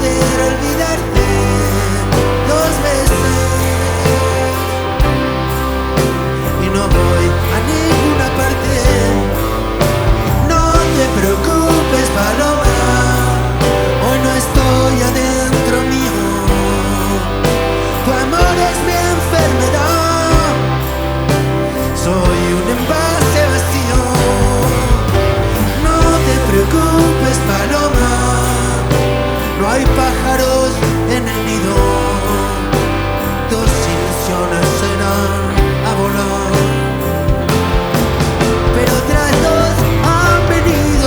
poder olvidarte dos veces y no voy a ninguna parte. No te preocupes, paloma, hoy no estoy adentro mío. Tu amor es mi enfermedad, soy un envase vacío. No te preocupes, paloma, no hay pájaros en el nido. Dos ilusiones serán a volar, pero otras dos han venido.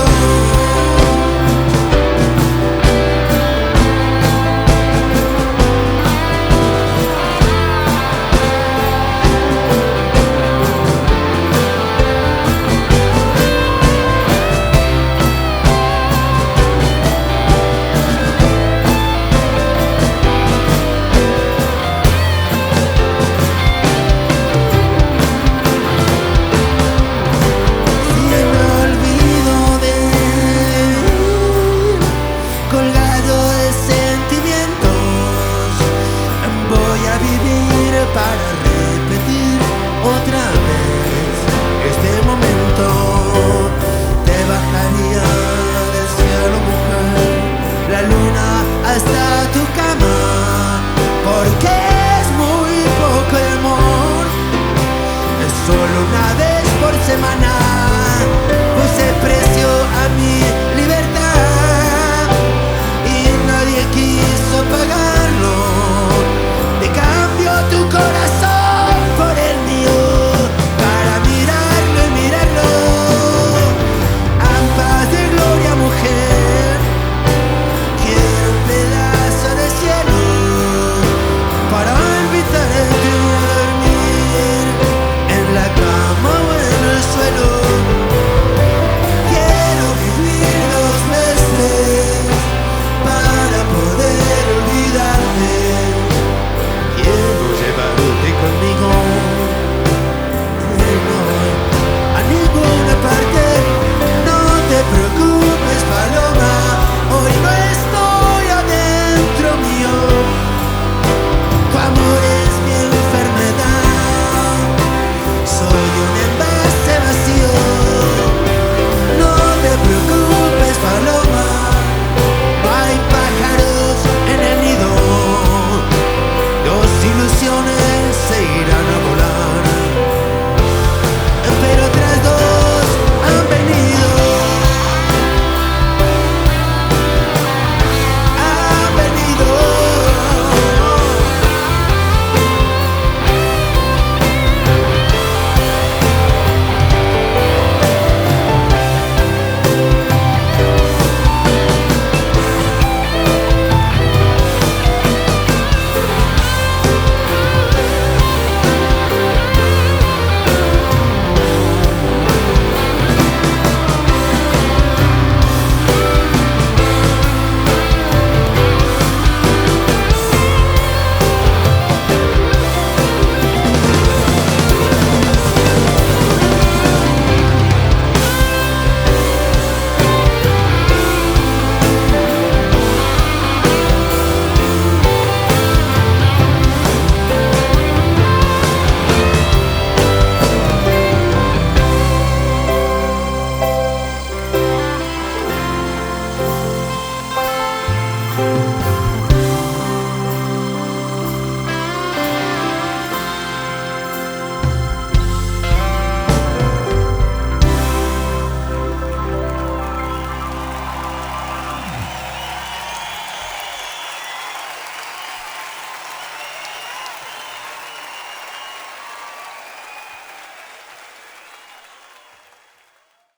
Para repetir otra vez este momento, te bajaría del cielo, mujer, la luna hasta tu cama, porque es muy poco el amor, es solo una vez por semana.